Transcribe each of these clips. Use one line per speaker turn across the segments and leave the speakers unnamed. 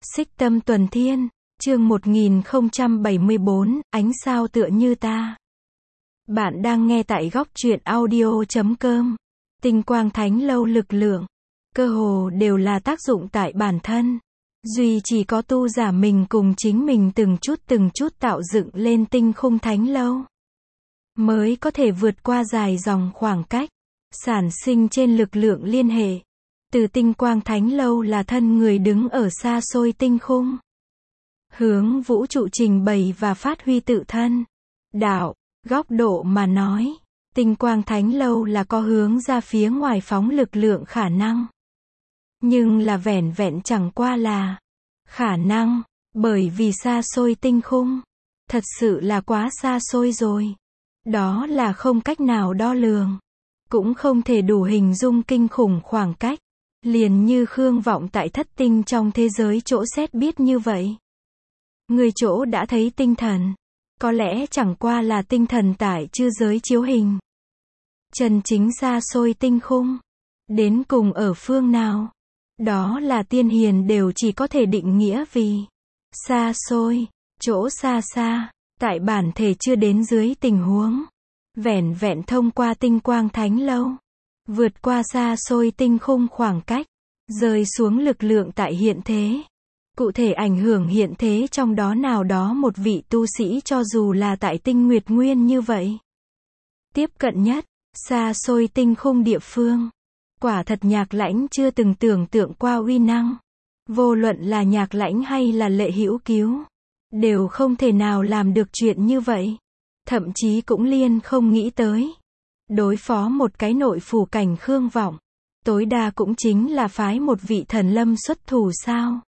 Xích Tâm Tuần Thiên, chương 1074, ánh sao tựa như ta. Bạn đang nghe tại góc truyện audio.com. Tinh quang thánh lâu lực lượng, cơ hồ đều là tác dụng tại bản thân. Duy chỉ có tu giả mình cùng chính mình từng chút tạo dựng lên tinh khung thánh lâu, mới có thể vượt qua dài dòng khoảng cách, sản sinh trên lực lượng liên hệ. Từ tinh quang thánh lâu là thân người đứng ở xa xôi tinh khung, hướng vũ trụ trình bày và phát huy tự thân đạo góc độ mà nói, tinh quang thánh lâu là có hướng ra phía ngoài phóng lực lượng khả năng. Nhưng là vẻn vẹn chẳng qua là khả năng, bởi vì xa xôi tinh khung, thật sự là quá xa xôi rồi. Đó là không cách nào đo lường, cũng không thể đủ hình dung kinh khủng khoảng cách. Liền như Khương Vọng tại thất tinh trong thế giới chỗ xét biết như vậy. Người chỗ đã thấy tinh thần, có lẽ chẳng qua là tinh thần tại chư giới chiếu hình. Chân chính xa xôi tinh khung, đến cùng ở phương nào? Đó là tiên hiền đều chỉ có thể định nghĩa vì xa xôi, chỗ xa xa, tại bản thể chưa đến dưới tình huống. Vẻn vẹn thông qua tinh quang thánh lâu, vượt qua xa xôi tinh khung khoảng cách, rơi xuống lực lượng tại hiện thế. Cụ thể ảnh hưởng hiện thế trong đó nào đó một vị tu sĩ cho dù là tại tinh nguyệt nguyên như vậy. Tiếp cận nhất, xa xôi tinh khung địa phương. Quả thật Nhạc Lãnh chưa từng tưởng tượng qua uy năng. Vô luận là Nhạc Lãnh hay là Lệ Hữu Cứu, đều không thể nào làm được chuyện như vậy. Thậm chí cũng liên không nghĩ tới. Đối phó một cái nội phủ cảnh Khương Vọng, tối đa cũng chính là phái một vị thần lâm xuất thủ sao?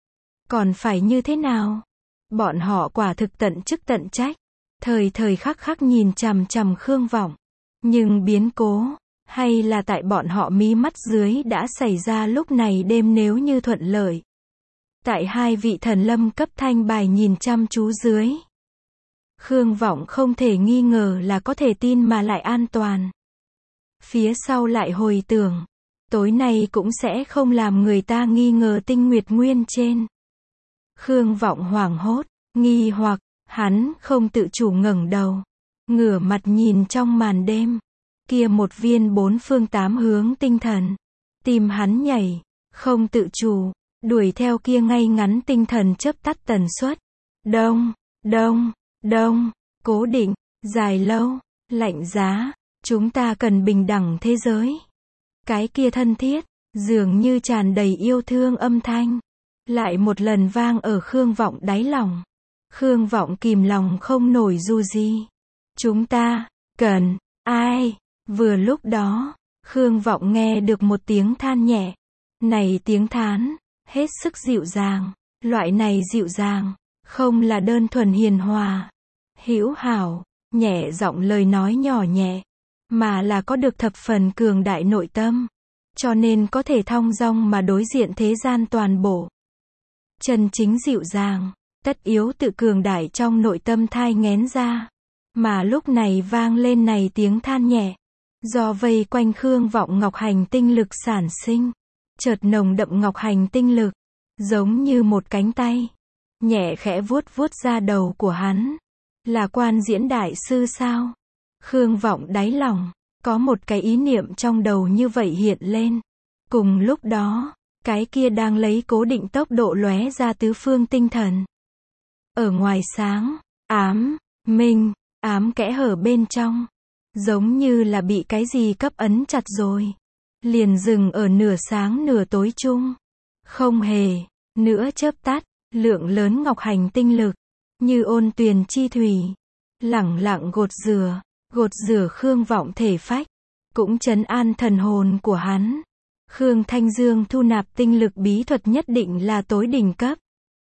Còn phải như thế nào? Bọn họ quả thực tận chức tận trách, thời thời khắc khắc nhìn chằm chằm Khương Vọng. Nhưng biến cố, hay là tại bọn họ mí mắt dưới đã xảy ra lúc này đêm nếu như thuận lợi. Tại hai vị thần lâm cấp thanh bài nhìn chăm chú dưới, Khương Vọng không thể nghi ngờ là có thể tin mà lại an toàn. Phía sau lại hồi tưởng, tối nay cũng sẽ không làm người ta nghi ngờ tinh nguyệt nguyên trên. Khương Vọng hoảng hốt, nghi hoặc, hắn không tự chủ ngẩng đầu, ngửa mặt nhìn trong màn đêm, kia một viên bốn phương tám hướng tinh thần. Tim hắn nhảy, không tự chủ, đuổi theo kia ngay ngắn tinh thần chớp tắt tần suất. Đông, đông, đông, cố định, dài lâu, lạnh giá, chúng ta cần bình đẳng thế giới. Cái kia thân thiết, dường như tràn đầy yêu thương âm thanh, lại một lần vang ở Khương Vọng đáy lòng. Khương Vọng kìm lòng không nổi dù gì. Chúng ta, cần, ai? Vừa lúc đó, Khương Vọng nghe được một tiếng than nhẹ. Này tiếng thán, hết sức dịu dàng. Loại này dịu dàng, không là đơn thuần hiền hòa, hữu hảo, nhẹ giọng lời nói nhỏ nhẹ, mà là có được thập phần cường đại nội tâm, cho nên có thể thong dong mà đối diện thế gian toàn bộ. Chân chính dịu dàng, tất yếu tự cường đại trong nội tâm thai nghén ra, mà lúc này vang lên này tiếng than nhẹ, do vây quanh Khương Vọng ngọc hành tinh lực sản sinh, chợt nồng đậm ngọc hành tinh lực, giống như một cánh tay, nhẹ khẽ vuốt vuốt ra đầu của hắn. Là Quan Diễn đại sư sao? Khương Vọng đáy lòng, có một cái ý niệm trong đầu như vậy hiện lên. Cùng lúc đó, cái kia đang lấy cố định tốc độ lóe ra tứ phương tinh thần. Ở ngoài sáng, ám, minh, ám kẽ hở bên trong, giống như là bị cái gì cấp ấn chặt rồi. Liền dừng ở nửa sáng nửa tối chung. Không hề, nữa chớp tắt, lượng lớn ngọc hành tinh lực, như ôn tuyền chi thủy, lẳng lặng gột rửa Khương Vọng thể phách, cũng trấn an thần hồn của hắn. Khương Thanh Dương thu nạp tinh lực bí thuật nhất định là tối đỉnh cấp.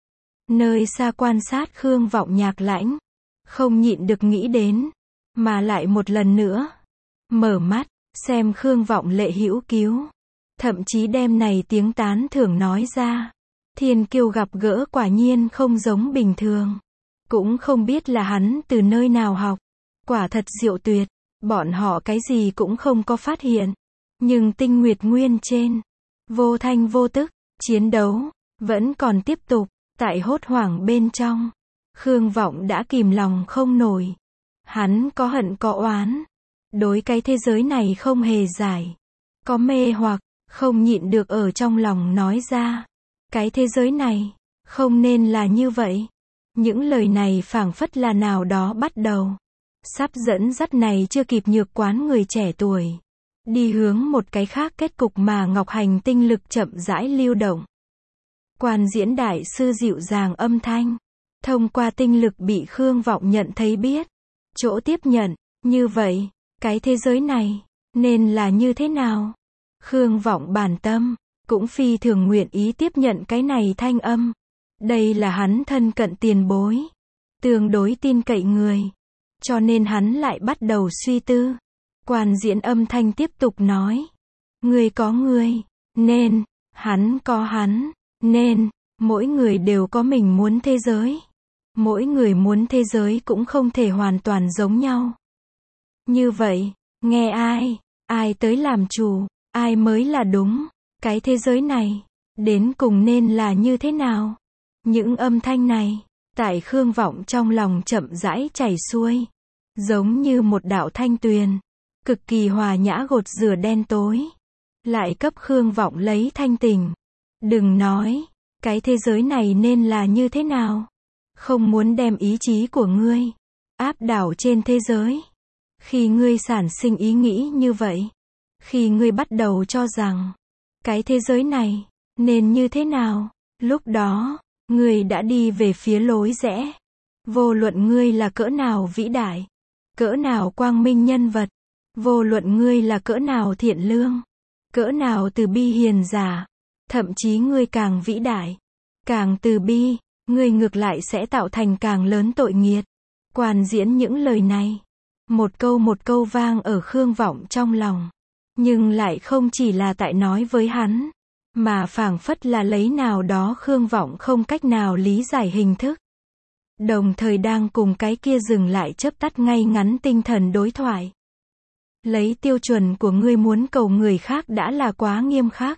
Nơi xa quan sát Khương Vọng Nhạc Lãnh, không nhịn được nghĩ đến, mà lại một lần nữa, mở mắt, xem Khương Vọng Lệ Hữu Cứu, thậm chí đem này tiếng tán thưởng nói ra. Thiên kiêu gặp gỡ quả nhiên không giống bình thường. Cũng không biết là hắn từ nơi nào học. Quả thật diệu tuyệt. Bọn họ cái gì cũng không có phát hiện. Nhưng tinh nguyệt nguyên trên, vô thanh vô tức, chiến đấu, vẫn còn tiếp tục, tại hốt hoảng bên trong. Khương Vọng đã kìm lòng không nổi. Hắn có hận có oán. Đối cái thế giới này không hề giải. Có mê hoặc, không nhịn được ở trong lòng nói ra. Cái thế giới này, không nên là như vậy. Những lời này phảng phất là nào đó bắt đầu. Sắp dẫn dắt này chưa kịp nhược quán người trẻ tuổi. Đi hướng một cái khác kết cục mà Ngọc Hành tinh lực chậm rãi lưu động. Quan diễn đại sư dịu dàng âm thanh. Thông qua tinh lực bị Khương Vọng nhận thấy biết. Chỗ tiếp nhận, như vậy, cái thế giới này, nên là như thế nào? Khương Vọng bản tâm, cũng phi thường nguyện ý tiếp nhận cái này thanh âm. Đây là hắn thân cận tiền bối. Tương đối tin cậy người. Cho nên hắn lại bắt đầu suy tư. Quan diễn âm thanh tiếp tục nói. Người có người, nên, hắn có hắn, nên, mỗi người đều có mình muốn thế giới. Mỗi người muốn thế giới cũng không thể hoàn toàn giống nhau. Như vậy, nghe ai tới làm chủ, ai mới là đúng, cái thế giới này, đến cùng nên là như thế nào? Những âm thanh này, tại Khương Vọng trong lòng chậm rãi chảy xuôi, giống như một đạo thanh tuyền, cực kỳ hòa nhã gột rửa đen tối, lại cấp Khương Vọng lấy thanh tỉnh. Đừng nói, cái thế giới này nên là như thế nào? Không muốn đem ý chí của ngươi áp đảo trên thế giới. Khi ngươi sản sinh ý nghĩ như vậy, khi ngươi bắt đầu cho rằng cái thế giới này nên như thế nào, lúc đó ngươi đã đi về phía lối rẽ. Vô luận ngươi là cỡ nào vĩ đại, cỡ nào quang minh nhân vật, vô luận ngươi là cỡ nào thiện lương, cỡ nào từ bi hiền giả, thậm chí ngươi càng vĩ đại, càng từ bi, ngươi ngược lại sẽ tạo thành càng lớn tội nghiệt. Quan diễn những lời này, một câu vang ở Khương Vọng trong lòng, nhưng lại không chỉ là tại nói với hắn, mà phảng phất là lấy nào đó Khương Vọng không cách nào lý giải hình thức. Đồng thời đang cùng cái kia dừng lại chớp tắt ngay ngắn tinh thần đối thoại. Lấy tiêu chuẩn của ngươi muốn cầu người khác đã là quá nghiêm khắc.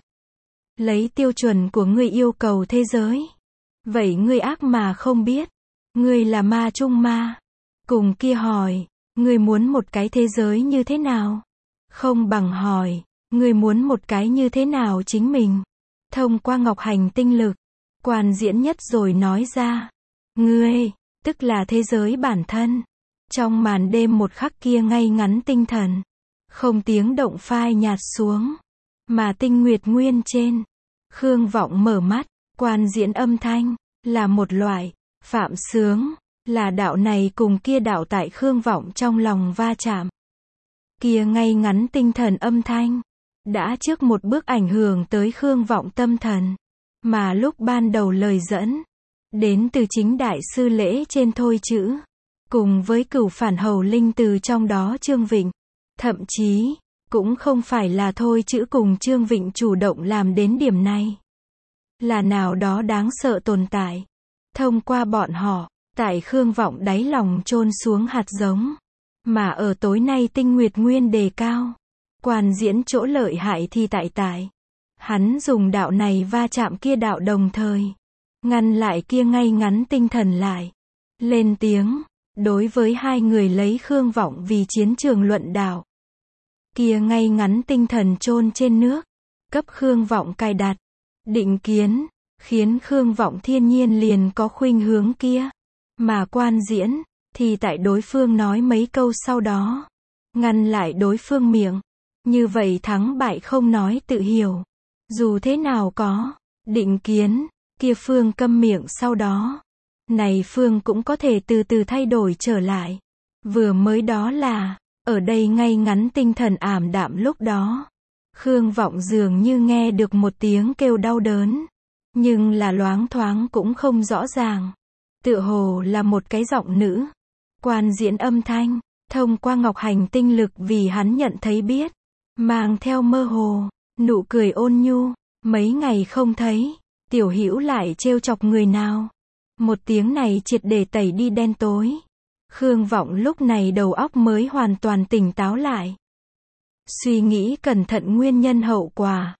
Lấy tiêu chuẩn của ngươi yêu cầu thế giới. Vậy ngươi ác mà không biết. Ngươi là ma trung ma. Cùng kia hỏi, ngươi muốn một cái thế giới như thế nào? Không bằng hỏi, ngươi muốn một cái như thế nào chính mình? Thông qua Ngọc Hành tinh lực, quan diễn nhất rồi nói ra. Ngươi, tức là thế giới bản thân. Trong màn đêm một khắc kia ngay ngắn tinh thần, không tiếng động phai nhạt xuống, mà tinh nguyệt nguyên trên. Khương Vọng mở mắt, quan diễn âm thanh, là một loại, phạm sướng, là đạo này cùng kia đạo tại Khương Vọng trong lòng va chạm. Kia ngay ngắn tinh thần âm thanh, đã trước một bước ảnh hưởng tới Khương Vọng tâm thần, mà lúc ban đầu lời dẫn, đến từ chính đại sư lễ trên thôi chữ, cùng với cửu phản hầu linh từ trong đó Trương Vịnh, thậm chí, cũng không phải là thôi chữ cùng Trương Vịnh chủ động làm đến điểm này. Là nào đó đáng sợ tồn tại. Thông qua bọn họ, tại Khương Vọng đáy lòng chôn xuống hạt giống. Mà ở tối nay tinh nguyệt nguyên đề cao. Quan diễn chỗ lợi hại thì tại. Hắn dùng đạo này va chạm kia đạo đồng thời. Ngăn lại kia ngay ngắn tinh thần lại. Lên tiếng, đối với hai người lấy Khương Vọng vì chiến trường luận đạo. Kia ngay ngắn tinh thần chôn trên nước. Cấp Khương Vọng cài đặt. Định kiến, khiến Khương Vọng thiên nhiên liền có khuynh hướng kia. Mà quan diễn, thì tại đối phương nói mấy câu sau đó, ngăn lại đối phương miệng. Như vậy thắng bại không nói tự hiểu. Dù thế nào có, định kiến, kia phương câm miệng sau đó. Này phương cũng có thể từ từ thay đổi trở lại. Vừa mới đó là, ở đây ngay ngắn tinh thần ảm đạm lúc đó. Khương Vọng dường như nghe được một tiếng kêu đau đớn. Nhưng là loáng thoáng cũng không rõ ràng. Tựa hồ là một cái giọng nữ. Quan diễn âm thanh, thông qua Ngọc Hành tinh lực vì hắn nhận thấy biết. Mang theo mơ hồ, nụ cười ôn nhu. Mấy ngày không thấy, tiểu hữu lại trêu chọc người nào. Một tiếng này triệt để tẩy đi đen tối. Khương Vọng lúc này đầu óc mới hoàn toàn tỉnh táo lại. Suy nghĩ cẩn thận nguyên nhân hậu quả.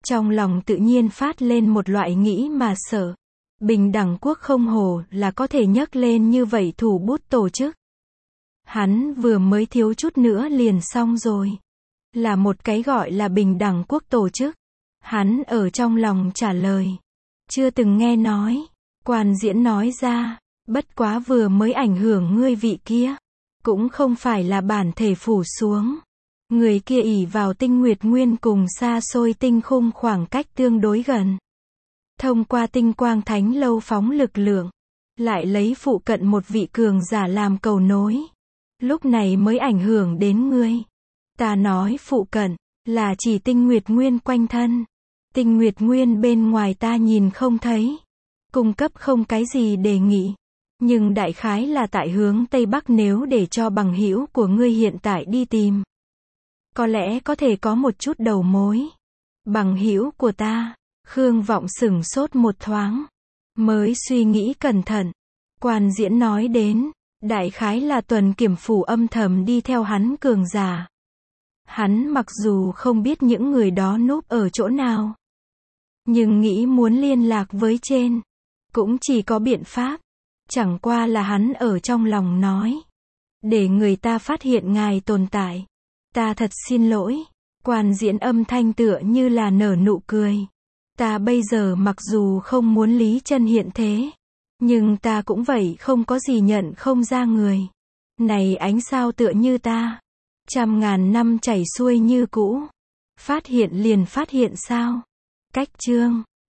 Trong lòng tự nhiên phát lên một loại nghĩ mà sợ. Bình đẳng quốc không hổ là có thể nhấc lên như vậy thủ bút tổ chức. Hắn vừa mới thiếu chút nữa liền xong rồi. Là một cái gọi là bình đẳng quốc tổ chức. Hắn ở trong lòng trả lời. Chưa từng nghe nói. Quan diễn nói ra. Bất quá vừa mới ảnh hưởng ngươi vị kia. Cũng không phải là bản thể phủ xuống. Người kia ỷ vào tinh nguyệt nguyên cùng xa xôi tinh khung khoảng cách tương đối gần. Thông qua tinh quang thánh lâu phóng lực lượng. Lại lấy phụ cận một vị cường giả làm cầu nối. Lúc này mới ảnh hưởng đến ngươi. Ta nói phụ cận, là chỉ tinh nguyệt nguyên quanh thân. Tinh nguyệt nguyên bên ngoài ta nhìn không thấy. Cung cấp không cái gì đề nghị. Nhưng đại khái là tại hướng Tây Bắc nếu để cho bằng hữu của ngươi hiện tại đi tìm. Có lẽ có thể có một chút đầu mối. Bằng hữu của ta, Khương Vọng sửng sốt một thoáng. Mới suy nghĩ cẩn thận. Quan diễn nói đến, đại khái là Tuần Kiểm Phủ âm thầm đi theo hắn cường giả. Hắn mặc dù không biết những người đó núp ở chỗ nào. Nhưng nghĩ muốn liên lạc với trên. Cũng chỉ có biện pháp. Chẳng qua là hắn ở trong lòng nói. Để người ta phát hiện ngài tồn tại. Ta thật xin lỗi. Quan diễn âm thanh tựa như là nở nụ cười. Ta bây giờ mặc dù không muốn Lý Chân hiện thế. Nhưng ta cũng vậy không có gì nhận không ra người. Này ánh sao tựa như ta. Trăm ngàn năm chảy xuôi như cũ. Phát hiện liền phát hiện sao. Cách chương